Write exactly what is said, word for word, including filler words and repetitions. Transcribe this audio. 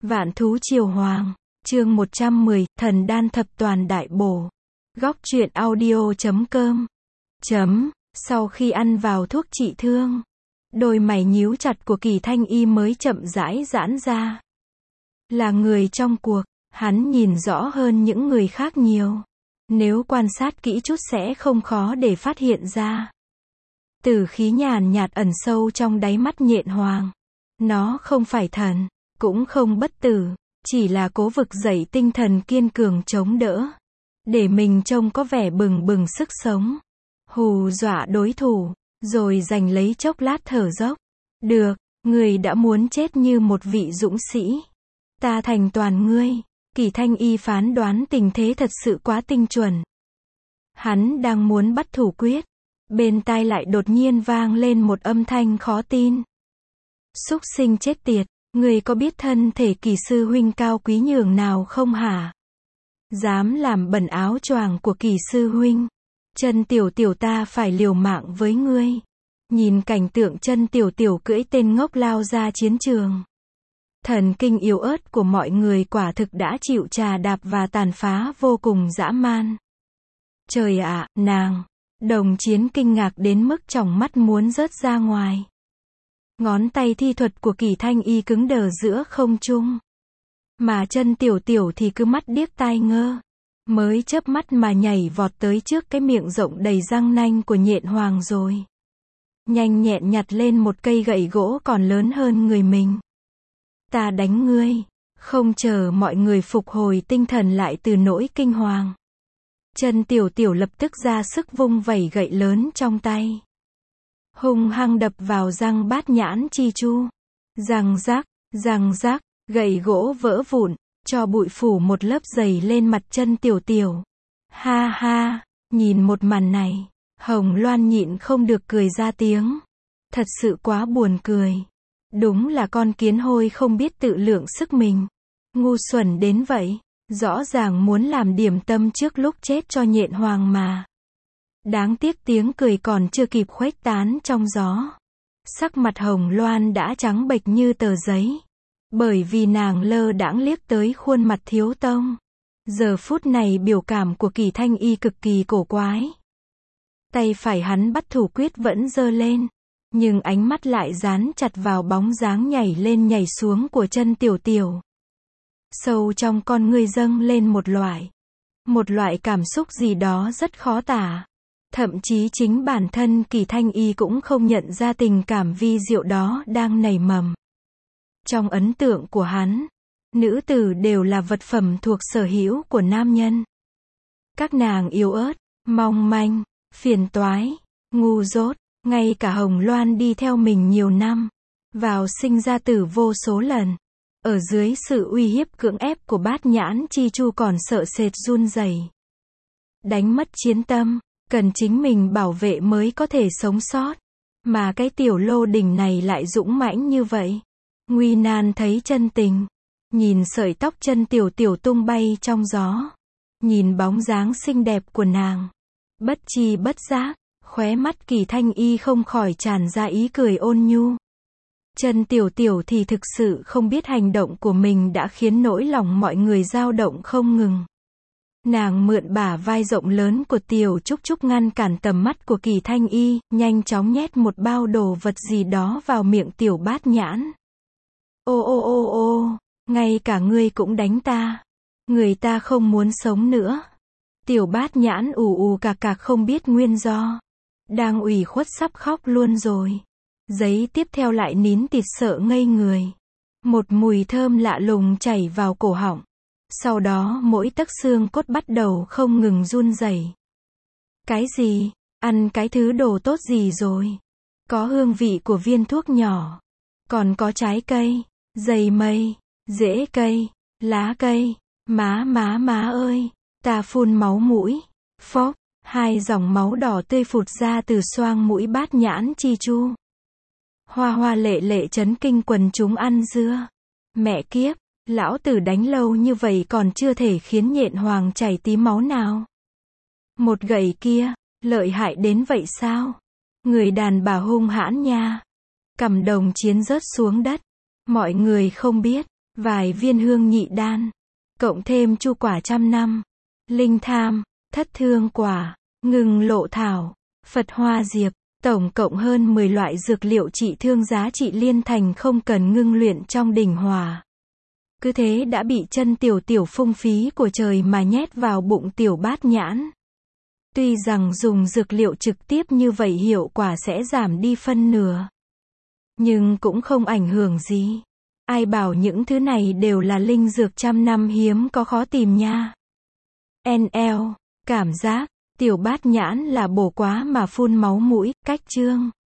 Vạn thú triều hoàng, chương một trăm mười, thần đan thập toàn đại bổ. Góc truyện audio chấm com. Chấm, sau khi ăn vào thuốc trị thương, đôi mày nhíu chặt của Kỳ Thanh Y mới chậm rãi giãn ra. Là người trong cuộc, hắn nhìn rõ hơn những người khác nhiều. Nếu quan sát kỹ chút sẽ không khó để phát hiện ra. Tử khí nhàn nhạt ẩn sâu trong đáy mắt Nhện Hoàng. Nó không phải thần, cũng không bất tử, chỉ là cố vực dậy tinh thần kiên cường chống đỡ. Để mình trông có vẻ bừng bừng sức sống. Hù dọa đối thủ, rồi giành lấy chốc lát thở dốc. Được, người đã muốn chết như một vị dũng sĩ. Ta thành toàn ngươi. Kỳ Thanh Y phán đoán tình thế thật sự quá tinh chuẩn. Hắn đang muốn bắt thủ quyết. Bên tai lại đột nhiên vang lên một âm thanh khó tin. Súc sinh chết tiệt, người có biết thân thể Kỳ sư huynh cao quý nhường nào không hả? Dám làm bẩn áo choàng của Kỳ sư huynh. Chân tiểu tiểu ta phải liều mạng với ngươi. Nhìn cảnh tượng chân tiểu tiểu cưỡi tên ngốc lao ra chiến trường. Thần kinh yếu ớt của mọi người quả thực đã chịu trà đạp và tàn phá vô cùng dã man. Trời ạ, nàng! Đồng chiến kinh ngạc đến mức tròng mắt muốn rớt ra ngoài. Ngón tay thi thuật của Kỳ Thanh Y cứng đờ giữa không trung. Mà chân tiểu tiểu thì cứ mắt điếc tai ngơ. Mới chớp mắt mà nhảy vọt tới trước cái miệng rộng đầy răng nanh của Nhện Hoàng rồi. Nhanh nhẹn nhặt lên một cây gậy gỗ còn lớn hơn người mình. Ta đánh ngươi. Không chờ mọi người phục hồi tinh thần lại từ nỗi kinh hoàng. Chân tiểu tiểu lập tức ra sức vung vẩy gậy lớn trong tay. Hung hăng đập vào răng Bát Nhãn Chi Chu. Răng rác, răng rác, gậy gỗ vỡ vụn, cho bụi phủ một lớp dày lên mặt chân tiểu tiểu. Ha ha, nhìn một màn này, Hồng Loan nhịn không được cười ra tiếng. Thật sự quá buồn cười. Đúng là con kiến hôi không biết tự lượng sức mình. Ngu xuẩn đến vậy. Rõ ràng muốn làm điểm tâm trước lúc chết cho Nhện Hoàng mà. Đáng tiếc tiếng cười còn chưa kịp khuếch tán trong gió. Sắc mặt Hồng Loan đã trắng bệch như tờ giấy. Bởi vì nàng lơ đãng liếc tới khuôn mặt Thiếu Tông. Giờ phút này biểu cảm của Kỳ Thanh Y cực kỳ cổ quái. Tay phải hắn bắt thủ quyết vẫn giơ lên. Nhưng ánh mắt lại dán chặt vào bóng dáng nhảy lên nhảy xuống của chân tiểu tiểu. Sâu trong con ngươi dâng lên một loại. Một loại cảm xúc gì đó rất khó tả. Thậm chí chính bản thân Kỳ Thanh Y cũng không nhận ra tình cảm vi diệu đó đang nảy mầm. Trong ấn tượng của hắn, nữ tử đều là vật phẩm thuộc sở hữu của nam nhân. Các nàng yếu ớt, mong manh, phiền toái, ngu dốt, ngay cả Hồng Loan đi theo mình nhiều năm, vào sinh ra tử vô số lần. Ở dưới sự uy hiếp cưỡng ép của Bát Nhãn Chi Chu còn sợ sệt run rẩy. Đánh mất chiến tâm, cần chính mình bảo vệ mới có thể sống sót. Mà cái tiểu lô đỉnh này lại dũng mãnh như vậy. Nguy nan thấy chân tình. Nhìn sợi tóc chân tiểu tiểu tung bay trong gió. Nhìn bóng dáng xinh đẹp của nàng. Bất chi bất giác, khóe mắt Kỳ Thanh Y không khỏi tràn ra ý cười ôn nhu. Chân tiểu tiểu thì thực sự không biết hành động của mình đã khiến nỗi lòng mọi người dao động không ngừng. Nàng mượn bả vai rộng lớn của tiểu Trúc Trúc ngăn cản tầm mắt của Kỳ Thanh Y, nhanh chóng nhét một bao đồ vật gì đó vào miệng tiểu Bát Nhãn. Ô ô ô ô, ngay cả ngươi cũng đánh ta. Người ta không muốn sống nữa. Tiểu Bát Nhãn ù ù cạc cạc không biết nguyên do. Đang ủy khuất sắp khóc luôn rồi. Giấy tiếp theo lại nín tịt sợ ngây người. Một mùi thơm lạ lùng chảy vào cổ họng. Sau đó mỗi tấc xương cốt bắt đầu không ngừng run rẩy. Cái gì? Ăn cái thứ đồ tốt gì rồi? Có hương vị của viên thuốc nhỏ. Còn có trái cây, dây mây, rễ cây, lá cây. Má má má ơi! Ta phun máu mũi. Phốc! Hai dòng máu đỏ tươi phụt ra từ xoang mũi Bát Nhãn Chi Chu. Hoa hoa lệ lệ chấn kinh quần chúng ăn dưa. Mẹ kiếp, lão tử đánh lâu như vậy còn chưa thể khiến Nhện Hoàng chảy tí máu nào. Một gậy kia, lợi hại đến vậy sao? Người đàn bà hung hãn nha. Cầm đồng chiến rớt xuống đất. Mọi người không biết, vài viên hương nhị đan, cộng thêm chu quả trăm năm, linh tham, thất thương quả, ngừng lộ thảo, Phật hoa diệp, tổng cộng hơn mười loại dược liệu trị thương giá trị liên thành không cần ngưng luyện trong đỉnh hòa. Cứ thế đã bị chân tiểu tiểu phung phí của trời mà nhét vào bụng tiểu bát nhãn. Tuy rằng dùng dược liệu trực tiếp như vậy hiệu quả sẽ giảm đi phân nửa, nhưng cũng không ảnh hưởng gì. Ai bảo những thứ này đều là linh dược trăm năm hiếm có khó tìm nha. en lờ, cảm giác, tiểu bát nhãn là bổ quá mà phun máu mũi, cách chương.